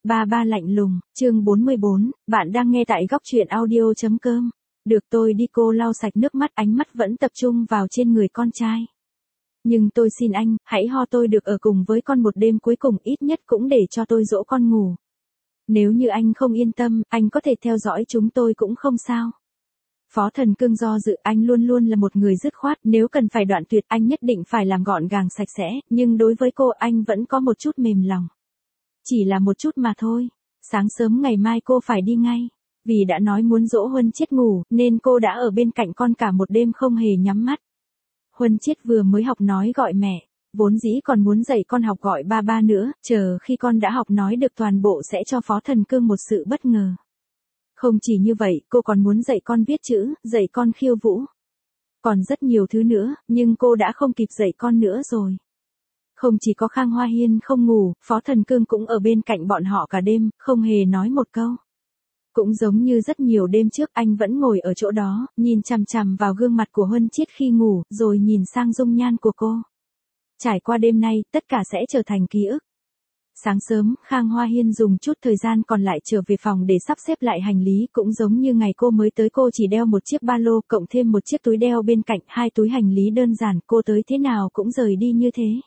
Ba ba lạnh lùng, chương 44, bạn đang nghe tại góc truyện audio.com. Được tôi đi, cô lau sạch nước mắt, ánh mắt vẫn tập trung vào trên người con trai. Nhưng tôi xin anh, hãy ho tôi được ở cùng với con một đêm cuối cùng, ít nhất cũng để cho tôi dỗ con ngủ. Nếu như anh không yên tâm, anh có thể theo dõi chúng tôi cũng không sao. Phó Thần Cương do dự, anh luôn luôn là một người dứt khoát, nếu cần phải đoạn tuyệt anh nhất định phải làm gọn gàng sạch sẽ, nhưng đối với cô anh vẫn có một chút mềm lòng. Chỉ là một chút mà thôi. Sáng sớm ngày mai cô phải đi ngay. Vì đã nói muốn dỗ Huân Chiết ngủ, nên cô đã ở bên cạnh con cả một đêm không hề nhắm mắt. Huân Chiết vừa mới học nói gọi mẹ, vốn dĩ còn muốn dạy con học gọi ba ba nữa, chờ khi con đã học nói được toàn bộ sẽ cho Phó Thần Cương một sự bất ngờ. Không chỉ như vậy, cô còn muốn dạy con viết chữ, dạy con khiêu vũ. Còn rất nhiều thứ nữa, nhưng cô đã không kịp dạy con nữa rồi. Không chỉ có Khang Hoa Hiên không ngủ, Phó Thần Cương cũng ở bên cạnh bọn họ cả đêm, không hề nói một câu. Cũng giống như rất nhiều đêm trước, anh vẫn ngồi ở chỗ đó, nhìn chằm chằm vào gương mặt của Huân Chiết khi ngủ, rồi nhìn sang dung nhan của cô. Trải qua đêm nay, tất cả sẽ trở thành ký ức. Sáng sớm, Khang Hoa Hiên dùng chút thời gian còn lại trở về phòng để sắp xếp lại hành lý, cũng giống như ngày cô mới tới, cô chỉ đeo một chiếc ba lô, cộng thêm một chiếc túi đeo bên cạnh, 2 túi hành lý đơn giản, cô tới thế nào cũng rời đi như thế.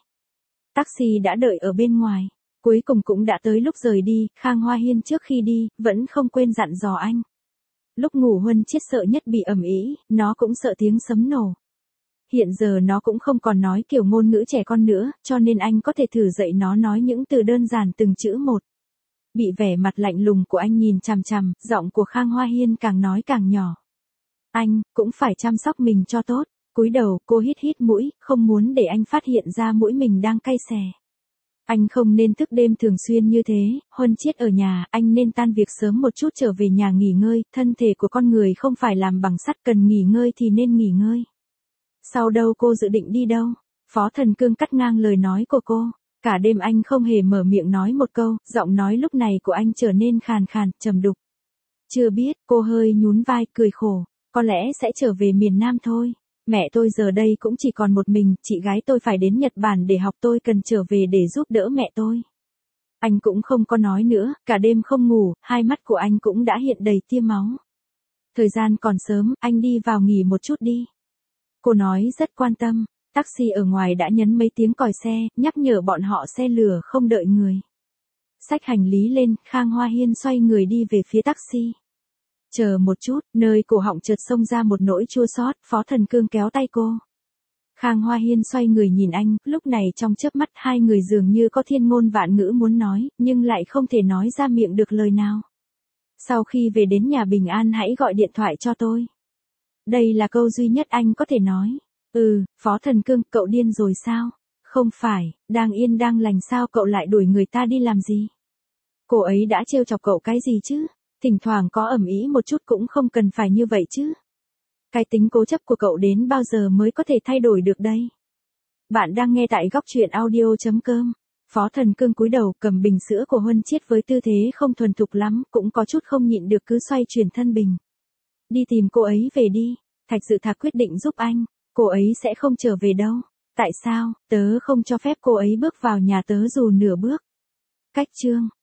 Taxi đã đợi ở bên ngoài. Cuối cùng cũng đã tới lúc rời đi, Khang Hoa Hiên trước khi đi, vẫn không quên dặn dò anh. Lúc ngủ Huân Chiết sợ nhất bị ầm ĩ, nó cũng sợ tiếng sấm nổ. Hiện giờ nó cũng không còn nói kiểu ngôn ngữ trẻ con nữa, cho nên anh có thể thử dạy nó nói những từ đơn giản từng chữ một. Bị vẻ mặt lạnh lùng của anh nhìn chằm chằm, giọng của Khang Hoa Hiên càng nói càng nhỏ. Anh, cũng phải chăm sóc mình cho tốt. Cúi đầu, cô hít hít mũi, không muốn để anh phát hiện ra mũi mình đang cay xè. Anh không nên thức đêm thường xuyên như thế, Huân Chiết ở nhà, anh nên tan việc sớm một chút trở về nhà nghỉ ngơi, thân thể của con người không phải làm bằng sắt, cần nghỉ ngơi thì nên nghỉ ngơi. Sau đâu cô dự định đi đâu? Phó Thần Cương cắt ngang lời nói của cô. Cả đêm anh không hề mở miệng nói một câu, giọng nói lúc này của anh trở nên khàn khàn, trầm đục. Chưa biết, cô hơi nhún vai, cười khổ, có lẽ sẽ trở về miền Nam thôi. Mẹ tôi giờ đây cũng chỉ còn một mình, chị gái tôi phải đến Nhật Bản để học, tôi cần trở về để giúp đỡ mẹ tôi. Anh cũng không có nói nữa, cả đêm không ngủ, hai mắt của anh cũng đã hiện đầy tia máu. Thời gian còn sớm, anh đi vào nghỉ một chút đi. Cô nói rất quan tâm. Taxi ở ngoài đã nhấn mấy tiếng còi xe, nhắc nhở bọn họ xe lửa không đợi người. Xách hành lý lên, Khang Hoa Hiên xoay người đi về phía taxi. Chờ một chút, nơi cổ họng chợt xông ra một nỗi chua xót, Phó Thần Cương kéo tay cô. Khang Hoa Hiên xoay người nhìn anh, lúc này trong chớp mắt hai người dường như có thiên ngôn vạn ngữ muốn nói, nhưng lại không thể nói ra miệng được lời nào. Sau khi về đến nhà bình an hãy gọi điện thoại cho tôi. Đây là câu duy nhất anh có thể nói. Phó Thần Cương, cậu điên rồi sao? Không phải, đang yên đang lành sao cậu lại đuổi người ta đi làm gì? Cô ấy đã trêu chọc cậu cái gì chứ? Thỉnh thoảng có ầm ĩ một chút cũng không cần phải như vậy chứ. Cái tính cố chấp của cậu đến bao giờ mới có thể thay đổi được đây? Bạn đang nghe tại góc truyện audio.com. Phó Thần Cương cúi đầu cầm bình sữa của Huân Chiết với tư thế không thuần thục lắm, cũng có chút không nhịn được cứ xoay chuyển thân bình. Đi tìm cô ấy về đi. Thạch Dự Thạc quyết định giúp anh. Cô ấy sẽ không trở về đâu. Tại sao? Tớ không cho phép cô ấy bước vào nhà tớ dù nửa bước. Cách chương.